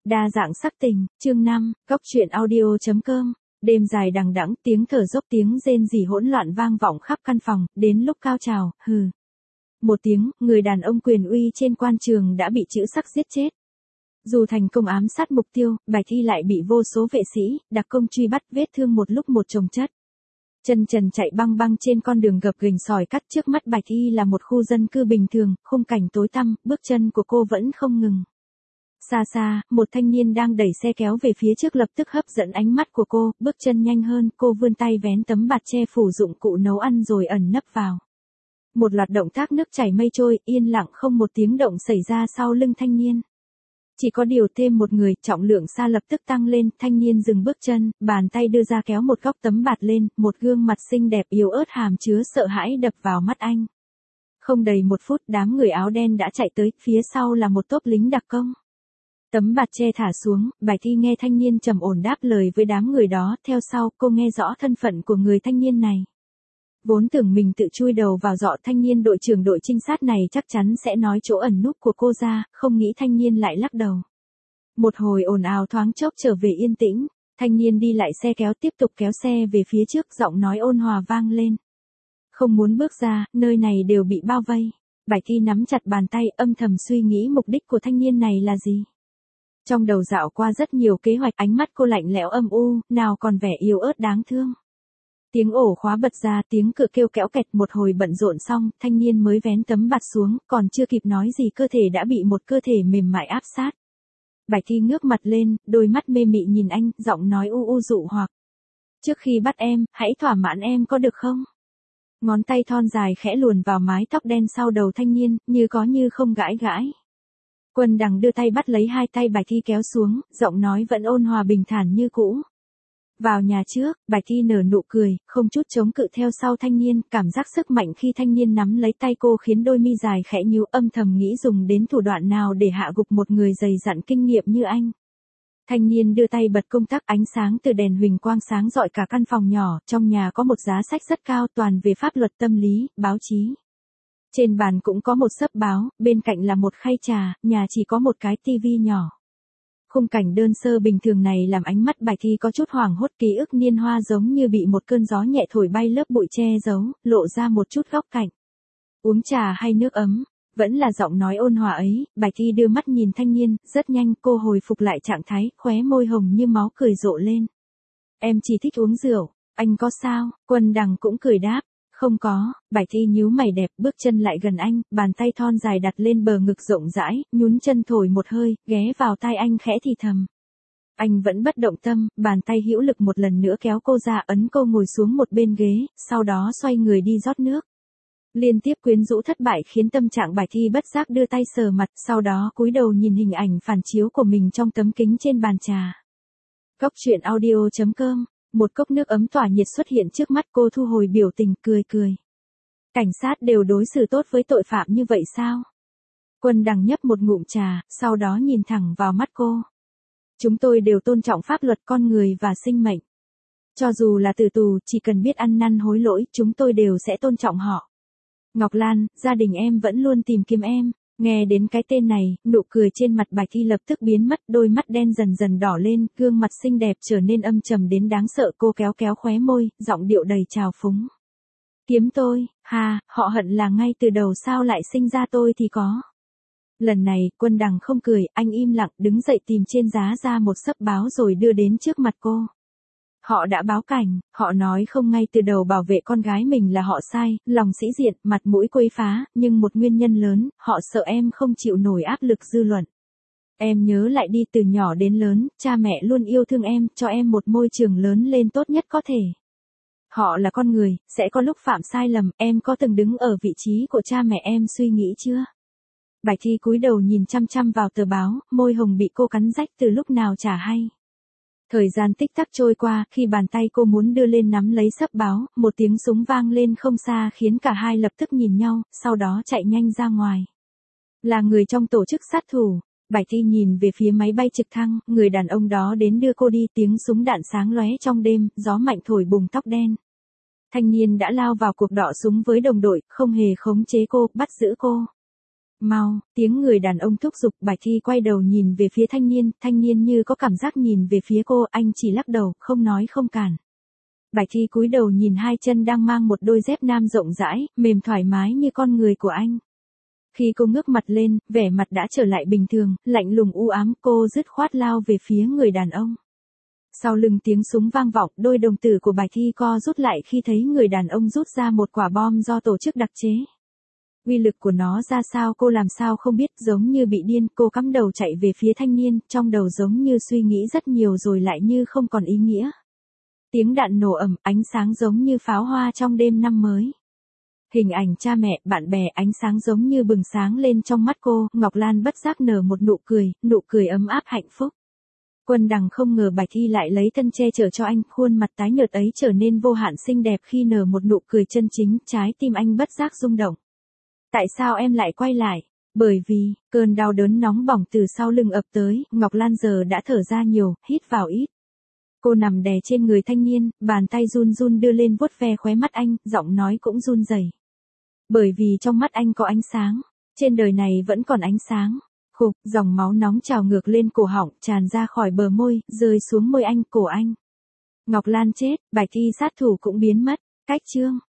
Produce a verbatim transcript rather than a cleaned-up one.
Đa dạng sắc tình, chương năm, góc truyện audio chấm com. Đêm dài đằng đẵng, tiếng thở dốc tiếng rên rỉ hỗn loạn vang vọng khắp căn phòng, đến lúc cao trào, hừ. Một tiếng, người đàn ông quyền uy trên quan trường đã bị chữ sắc giết chết. Dù thành công ám sát mục tiêu, Bạch Thi lại bị vô số vệ sĩ, đặc công truy bắt, vết thương một lúc một chồng chất. Chân trần chạy băng băng trên con đường gập ghềnh sỏi cắt, trước mắt Bạch Thi là một khu dân cư bình thường, khung cảnh tối tăm, bước chân của cô vẫn không ngừng. Xa xa, một thanh niên đang đẩy xe kéo về phía trước lập tức hấp dẫn ánh mắt của cô, bước chân nhanh hơn, cô vươn tay vén tấm bạt che phủ dụng cụ nấu ăn rồi ẩn nấp vào. Một loạt động tác nước chảy mây trôi, yên lặng không một tiếng động xảy ra sau lưng thanh niên. Chỉ có điều thêm một người, trọng lượng xa lập tức tăng lên, thanh niên dừng bước chân, bàn tay đưa ra kéo một góc tấm bạt lên, một gương mặt xinh đẹp yếu ớt hàm chứa sợ hãi đập vào mắt anh. Không đầy một phút, đám người áo đen đã chạy tới, phía sau là một tốp lính đặc công. Tấm bạt che thả xuống, Bạch Thi nghe thanh niên trầm ổn đáp lời với đám người đó, theo sau cô nghe rõ thân phận của người thanh niên này. Vốn tưởng mình tự chui đầu vào giọ thanh niên đội trưởng đội trinh sát này chắc chắn sẽ nói chỗ ẩn núp của cô ra, không nghĩ thanh niên lại lắc đầu. Một hồi ồn ào thoáng chốc trở về yên tĩnh, thanh niên đi lại xe kéo tiếp tục kéo xe về phía trước, giọng nói ôn hòa vang lên. Không muốn bước ra, nơi này đều bị bao vây. Bạch Thi nắm chặt bàn tay, âm thầm suy nghĩ mục đích của thanh niên này là gì. Trong đầu dạo qua rất nhiều kế hoạch, ánh mắt cô lạnh lẽo âm u, nào còn vẻ yếu ớt đáng thương. Tiếng ổ khóa bật ra, tiếng cửa kêu kéo kẹt, một hồi bận rộn xong, thanh niên mới vén tấm bạt xuống, còn chưa kịp nói gì cơ thể đã bị một cơ thể mềm mại áp sát. Bạch Thi ngước mặt lên, đôi mắt mê mị nhìn anh, giọng nói u u dụ hoặc. Trước khi bắt em, hãy thỏa mãn em có được không? Ngón tay thon dài khẽ luồn vào mái tóc đen sau đầu thanh niên, như có như không gãi gãi. Quân Đằng đưa tay bắt lấy hai tay Bạch Thi kéo xuống, giọng nói vẫn ôn hòa bình thản như cũ. Vào nhà trước, Bạch Thi nở nụ cười, không chút chống cự theo sau thanh niên, cảm giác sức mạnh khi thanh niên nắm lấy tay cô khiến đôi mi dài khẽ nhíu, âm thầm nghĩ dùng đến thủ đoạn nào để hạ gục một người dày dặn kinh nghiệm như anh. Thanh niên đưa tay bật công tắc, ánh sáng từ đèn huỳnh quang sáng rọi cả căn phòng nhỏ, trong nhà có một giá sách rất cao toàn về pháp luật tâm lý, báo chí. Trên bàn cũng có một xấp báo, bên cạnh là một khay trà, nhà chỉ có một cái tivi nhỏ. Khung cảnh đơn sơ bình thường này làm ánh mắt Bạch Thi có chút hoảng hốt, ký ức niên hoa giống như bị một cơn gió nhẹ thổi bay lớp bụi che giấu, lộ ra một chút góc cạnh. Uống trà hay nước ấm, vẫn là giọng nói ôn hòa ấy, Bạch Thi đưa mắt nhìn thanh niên, rất nhanh cô hồi phục lại trạng thái, khóe môi hồng như máu cười rộ lên. Em chỉ thích uống rượu, anh có sao? Quân Đằng cũng cười đáp. Không có, Bạch Thi nhíu mày đẹp, bước chân lại gần anh, bàn tay thon dài đặt lên bờ ngực rộng rãi, nhún chân thổi một hơi, ghé vào tai anh khẽ thì thầm. Anh vẫn bất động tâm, bàn tay hữu lực một lần nữa kéo cô ra, ấn cô ngồi xuống một bên ghế, sau đó xoay người đi rót nước. Liên tiếp quyến rũ thất bại khiến tâm trạng Bạch Thi bất giác đưa tay sờ mặt, sau đó cúi đầu nhìn hình ảnh phản chiếu của mình trong tấm kính trên bàn trà. Góc truyện audio chấm com. Một cốc nước ấm tỏa nhiệt xuất hiện trước mắt cô, thu hồi biểu tình, cười cười. Cảnh sát đều đối xử tốt với tội phạm như vậy sao? Quân Đằng nhấp một ngụm trà, sau đó nhìn thẳng vào mắt cô. Chúng tôi đều tôn trọng pháp luật con người và sinh mệnh. Cho dù là tử tù, chỉ cần biết ăn năn hối lỗi, chúng tôi đều sẽ tôn trọng họ. Ngọc Lan, gia đình em vẫn luôn tìm kiếm em. Nghe đến cái tên này, nụ cười trên mặt Bạch Thi lập tức biến mất, đôi mắt đen dần dần đỏ lên, gương mặt xinh đẹp trở nên âm trầm đến đáng sợ, cô kéo kéo khóe môi, giọng điệu đầy trào phúng. Kiếm tôi, ha, họ hận là ngay từ đầu sao lại sinh ra tôi thì có. Lần này, Quân Đằng không cười, anh im lặng, đứng dậy tìm trên giá ra một xấp báo rồi đưa đến trước mặt cô. Họ đã báo cảnh, họ nói không ngay từ đầu bảo vệ con gái mình là họ sai, lòng sĩ diện, mặt mũi quấy phá, nhưng một nguyên nhân lớn, họ sợ em không chịu nổi áp lực dư luận. Em nhớ lại đi, từ nhỏ đến lớn, cha mẹ luôn yêu thương em, cho em một môi trường lớn lên tốt nhất có thể. Họ là con người, sẽ có lúc phạm sai lầm, em có từng đứng ở vị trí của cha mẹ em suy nghĩ chưa? Bạch Thi cúi đầu nhìn chăm chăm vào tờ báo, môi hồng bị cô cắn rách từ lúc nào chả hay. Thời gian tích tắc trôi qua, khi bàn tay cô muốn đưa lên nắm lấy xấp báo, một tiếng súng vang lên không xa khiến cả hai lập tức nhìn nhau, sau đó chạy nhanh ra ngoài. Là người trong tổ chức sát thủ. Bạch Thi nhìn về phía máy bay trực thăng, người đàn ông đó đến đưa cô đi, tiếng súng đạn sáng lóe trong đêm, gió mạnh thổi bùng tóc đen. Thanh niên đã lao vào cuộc đọ súng với đồng đội, không hề khống chế cô, bắt giữ cô. Mau, tiếng người đàn ông thúc giục. Bạch Thi quay đầu nhìn về phía thanh niên, thanh niên như có cảm giác nhìn về phía cô, anh chỉ lắc đầu, không nói không cản. Bạch Thi cúi đầu nhìn hai chân đang mang một đôi dép nam rộng rãi, mềm thoải mái như con người của anh. Khi cô ngước mặt lên, vẻ mặt đã trở lại bình thường, lạnh lùng u ám, cô dứt khoát lao về phía người đàn ông. Sau lưng tiếng súng vang vọng, đôi đồng tử của Bạch Thi co rút lại khi thấy người đàn ông rút ra một quả bom do tổ chức đặc chế. Uy lực của nó ra sao cô làm sao không biết, giống như bị điên, cô cắm đầu chạy về phía thanh niên, trong đầu giống như suy nghĩ rất nhiều rồi lại như không còn ý nghĩa. Tiếng đạn nổ ầm, ánh sáng giống như pháo hoa trong đêm năm mới. Hình ảnh cha mẹ, bạn bè, ánh sáng giống như bừng sáng lên trong mắt cô, Ngọc Lan bất giác nở một nụ cười, nụ cười ấm áp hạnh phúc. Quân Đằng không ngờ Bạch Thi lại lấy thân che chở cho anh, khuôn mặt tái nhợt ấy trở nên vô hạn xinh đẹp khi nở một nụ cười chân chính, trái tim anh bất giác rung động. Tại sao em lại quay lại? Bởi vì, cơn đau đớn nóng bỏng từ sau lưng ập tới, Ngọc Lan giờ đã thở ra nhiều, hít vào ít. Cô nằm đè trên người thanh niên, bàn tay run run đưa lên vuốt ve khóe mắt anh, giọng nói cũng run rẩy. Bởi vì trong mắt anh có ánh sáng, trên đời này vẫn còn ánh sáng. Khục, dòng máu nóng trào ngược lên cổ họng, tràn ra khỏi bờ môi, rơi xuống môi anh, cổ anh. Ngọc Lan chết, Bạch Thi sát thủ cũng biến mất. Cách chương